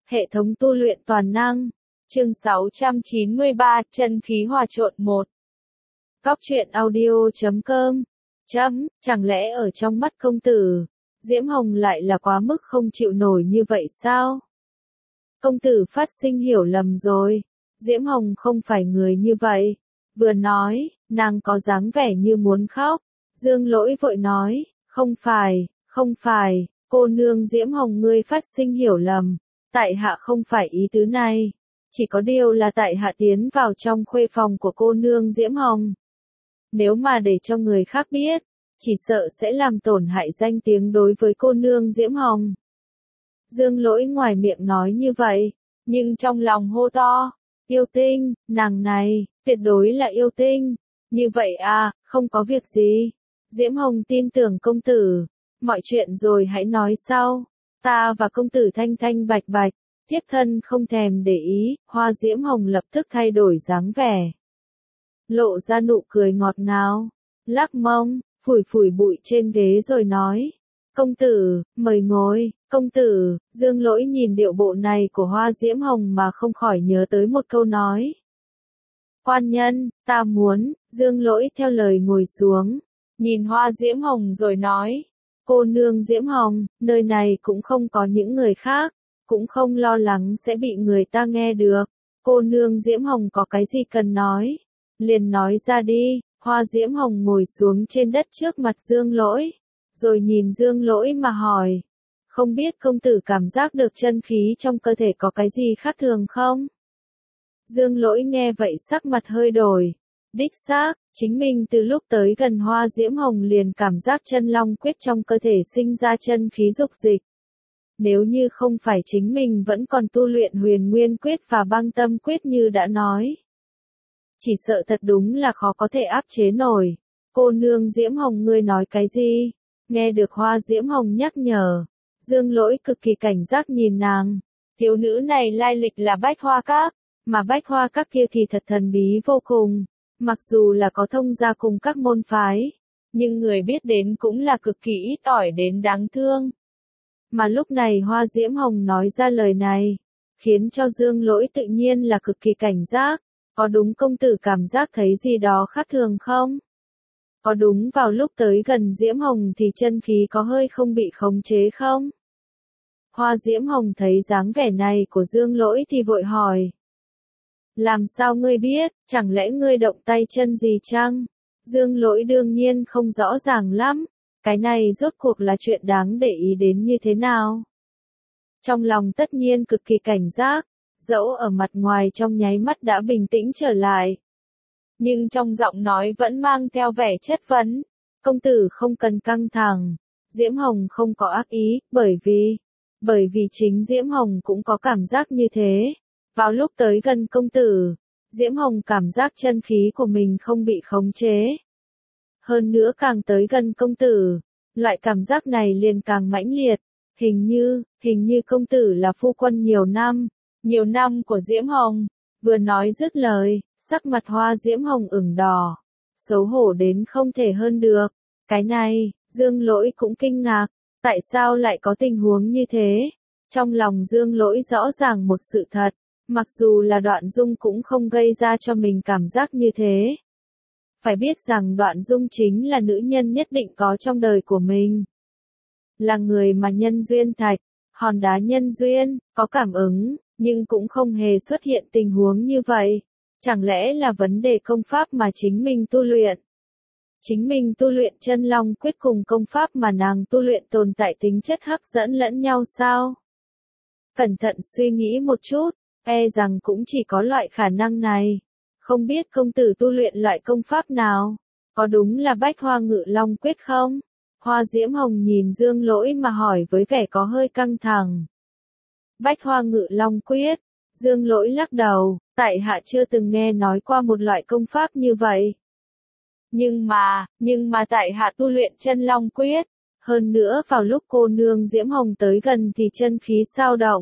Hệ thống tu luyện toàn năng. Chương 693, chân khí hòa trộn 1. Cóc truyện audio.com. Chẳng lẽ ở trong mắt công tử, Diễm Hồng lại là quá mức không chịu nổi như vậy sao? Công tử phát sinh hiểu lầm rồi. Diễm Hồng không phải người như vậy. Vừa nói, nàng có dáng vẻ như muốn khóc. Dương Lỗi vội nói, không phải, cô nương Diễm Hồng ngươi phát sinh hiểu lầm. Tại hạ không phải ý tứ này. Chỉ có điều là tại hạ tiến vào trong khuê phòng của cô nương Diễm Hồng. Nếu mà để cho người khác biết, chỉ sợ sẽ làm tổn hại danh tiếng đối với cô nương Diễm Hồng. Dương Lỗi ngoài miệng nói như vậy, nhưng trong lòng hô to, yêu tinh, nàng này, tuyệt đối là yêu tinh. Như vậy à, không có việc gì. Diễm Hồng tin tưởng công tử, mọi chuyện rồi hãy nói sau. Ta và công tử thanh thanh bạch bạch, thiếp thân không thèm để ý. Hoa Diễm Hồng lập tức thay đổi dáng vẻ, lộ ra nụ cười ngọt ngào, lắc mông, phủi phủi bụi trên ghế rồi nói, công tử, mời ngồi. Công tử. Dương Lỗi nhìn điệu bộ này của Hoa Diễm Hồng mà không khỏi nhớ tới một câu nói. Quan nhân, ta muốn. Dương Lỗi theo lời ngồi xuống, nhìn Hoa Diễm Hồng rồi nói, cô nương Diễm Hồng, nơi này cũng không có những người khác, cũng không lo lắng sẽ bị người ta nghe được. Cô nương Diễm Hồng có cái gì cần nói, liền nói ra đi. Hoa Diễm Hồng ngồi xuống trên đất trước mặt Dương Lỗi, rồi nhìn Dương Lỗi mà hỏi, không biết công tử cảm giác được chân khí trong cơ thể có cái gì khác thường không? Dương Lỗi nghe vậy sắc mặt hơi đổi. Đích xác, chính mình từ lúc tới gần Hoa Diễm Hồng liền cảm giác chân long quyết trong cơ thể sinh ra chân khí dục dịch. Nếu như không phải chính mình vẫn còn tu luyện Huyền Nguyên quyết và Băng Tâm quyết như đã nói, chỉ sợ thật đúng là khó có thể áp chế nổi. Cô nương Diễm Hồng ngươi nói cái gì? Nghe được Hoa Diễm Hồng nhắc nhở, Dương Lỗi cực kỳ cảnh giác nhìn nàng. Thiếu nữ này lai lịch là Bách Hoa Các, mà Bách Hoa Các kia thì thật thần bí vô cùng. Mặc dù là có thông gia cùng các môn phái, nhưng người biết đến cũng là cực kỳ ít ỏi đến đáng thương. Mà lúc này Hoa Diễm Hồng nói ra lời này, khiến cho Dương Lỗi tự nhiên là cực kỳ cảnh giác. Có đúng công tử cảm giác thấy gì đó khác thường không? Có đúng vào lúc tới gần Diễm Hồng thì chân khí có hơi không bị khống chế không? Hoa Diễm Hồng thấy dáng vẻ này của Dương Lỗi thì vội hỏi. Làm sao ngươi biết, chẳng lẽ ngươi động tay chân gì chăng? Dương Lỗi đương nhiên không rõ ràng lắm, cái này rốt cuộc là chuyện đáng để ý đến như thế nào? Trong lòng tất nhiên cực kỳ cảnh giác, dẫu ở mặt ngoài trong nháy mắt đã bình tĩnh trở lại, nhưng trong giọng nói vẫn mang theo vẻ chất vấn. Công tử không cần căng thẳng, Diễm Hồng không có ác ý, bởi vì chính Diễm Hồng cũng có cảm giác như thế. Vào lúc tới gần công tử, Diễm Hồng cảm giác chân khí của mình không bị khống chế. Hơn nữa càng tới gần công tử, loại cảm giác này liền càng mãnh liệt. Hình như công tử là phu quân nhiều năm của Diễm Hồng. Vừa nói dứt lời, sắc mặt Hoa Diễm Hồng ửng đỏ, xấu hổ đến không thể hơn được. Cái này, Dương Lỗi cũng kinh ngạc, tại sao lại có tình huống như thế? Trong lòng Dương Lỗi rõ ràng một sự thật, mặc dù là Đoạn Dung cũng không gây ra cho mình cảm giác như thế. Phải biết rằng Đoạn Dung chính là nữ nhân nhất định có trong đời của mình. Là người mà nhân duyên thạch, hòn đá nhân duyên, có cảm ứng, nhưng cũng không hề xuất hiện tình huống như vậy. Chẳng lẽ là vấn đề công pháp mà chính mình tu luyện? Chính mình tu luyện chân long quyết cùng công pháp mà nàng tu luyện tồn tại tính chất hấp dẫn lẫn nhau sao? Cẩn thận suy nghĩ một chút, e rằng cũng chỉ có loại khả năng này. Không biết công tử tu luyện loại công pháp nào? Có đúng là Bách Hoa Ngự Long quyết không? Hoa Diễm Hồng nhìn Dương Lỗi mà hỏi với vẻ có hơi căng thẳng. Bách Hoa Ngự Long quyết. Dương Lỗi lắc đầu, tại hạ chưa từng nghe nói qua một loại công pháp như vậy. Nhưng mà tại hạ tu luyện chân long quyết. Hơn nữa vào lúc cô nương Diễm Hồng tới gần thì chân khí dao động.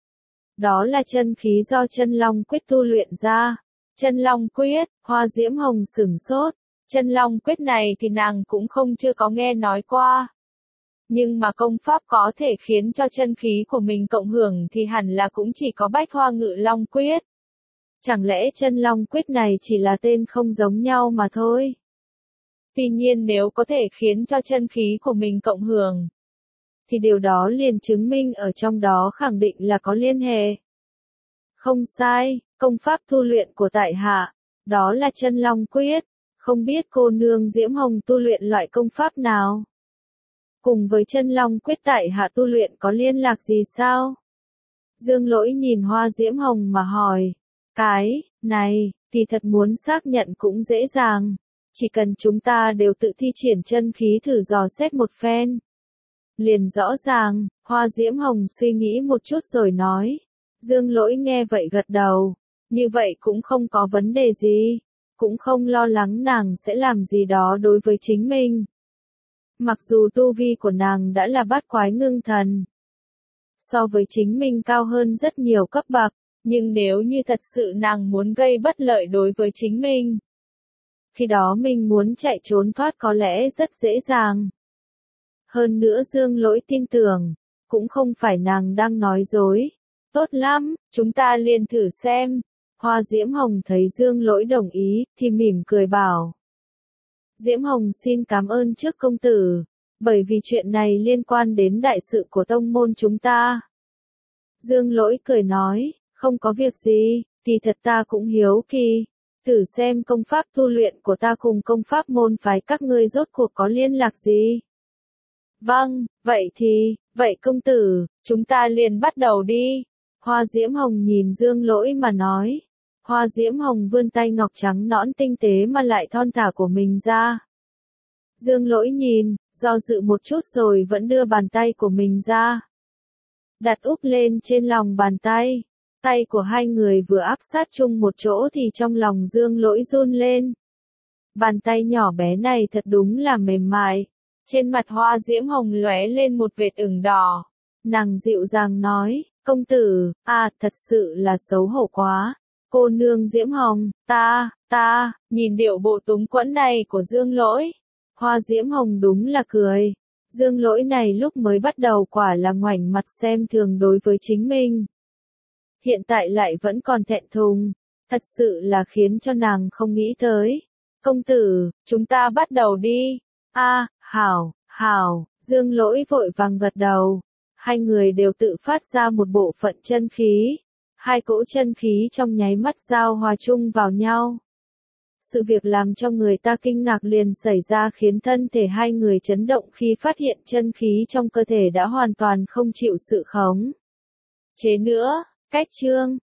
Đó là chân khí do chân long quyết tu luyện ra. Chân long quyết, Hoa Diễm Hồng sửng sốt. Chân long quyết này thì nàng cũng chưa có nghe nói qua. Nhưng mà công pháp có thể khiến cho chân khí của mình cộng hưởng thì hẳn là cũng chỉ có Bách Hoa Ngự Long Quyết. Chẳng lẽ chân Long Quyết này chỉ là tên không giống nhau mà thôi? Tuy nhiên nếu có thể khiến cho chân khí của mình cộng hưởng, thì điều đó liền chứng minh ở trong đó khẳng định là có liên hệ. Không sai, công pháp tu luyện của tại hạ, đó là chân Long Quyết, không biết cô nương Diễm Hồng tu luyện loại công pháp nào? Cùng với chân Long Quyết tại hạ tu luyện có liên lạc gì sao? Dương Lỗi nhìn Hoa Diễm Hồng mà hỏi, cái này, thì thật muốn xác nhận cũng dễ dàng, chỉ cần chúng ta đều tự thi triển chân khí thử dò xét một phen. Liền rõ ràng, Hoa Diễm Hồng suy nghĩ một chút rồi nói. Dương Lỗi nghe vậy gật đầu, như vậy cũng không có vấn đề gì, cũng không lo lắng nàng sẽ làm gì đó đối với chính mình. Mặc dù tu vi của nàng đã là bát quái ngưng thần, so với chính mình cao hơn rất nhiều cấp bậc, nhưng nếu như thật sự nàng muốn gây bất lợi đối với chính mình, khi đó mình muốn chạy trốn thoát có lẽ rất dễ dàng. Hơn nữa Dương Lỗi tin tưởng, cũng không phải nàng đang nói dối. Tốt lắm, chúng ta liền thử xem. Hoa Diễm Hồng thấy Dương Lỗi đồng ý, thì mỉm cười bảo. Diễm Hồng xin cảm ơn trước công tử, bởi vì chuyện này liên quan đến đại sự của tông môn chúng ta. Dương Lỗi cười nói, không có việc gì, thì thật ta cũng hiếu kỳ. Thử xem công pháp tu luyện của ta cùng công pháp môn phái các ngươi rốt cuộc có liên lạc gì. Vâng, vậy công tử, chúng ta liền bắt đầu đi. Hoa Diễm Hồng nhìn Dương Lỗi mà nói. Hoa Diễm Hồng vươn tay ngọc trắng nõn tinh tế mà lại thon thả của mình ra. Dương Lỗi nhìn, do dự một chút rồi vẫn đưa bàn tay của mình ra. Đặt úp lên trên lòng bàn tay. Tay của hai người vừa áp sát chung một chỗ thì trong lòng Dương Lỗi run lên. Bàn tay nhỏ bé này thật đúng là mềm mại. Trên mặt Hoa Diễm Hồng lóe lên một vệt ửng đỏ. Nàng dịu dàng nói, công tử, thật sự là xấu hổ quá. Cô nương Diễm Hồng, nhìn điệu bộ túng quẫn này của Dương Lỗi. Hoa Diễm Hồng đúng là cười. Dương Lỗi này lúc mới bắt đầu quả là ngoảnh mặt xem thường đối với chính mình. Hiện tại lại vẫn còn thẹn thùng. Thật sự là khiến cho nàng không nghĩ tới. Công tử, chúng ta bắt đầu đi. Hảo, Dương Lỗi vội vàng gật đầu. Hai người đều tự phát ra một bộ phận chân khí. Hai cỗ chân khí trong nháy mắt giao hòa chung vào nhau. Sự việc làm cho người ta kinh ngạc liền xảy ra khiến thân thể hai người chấn động khi phát hiện chân khí trong cơ thể đã hoàn toàn không chịu sự khống chế nữa. Cách chương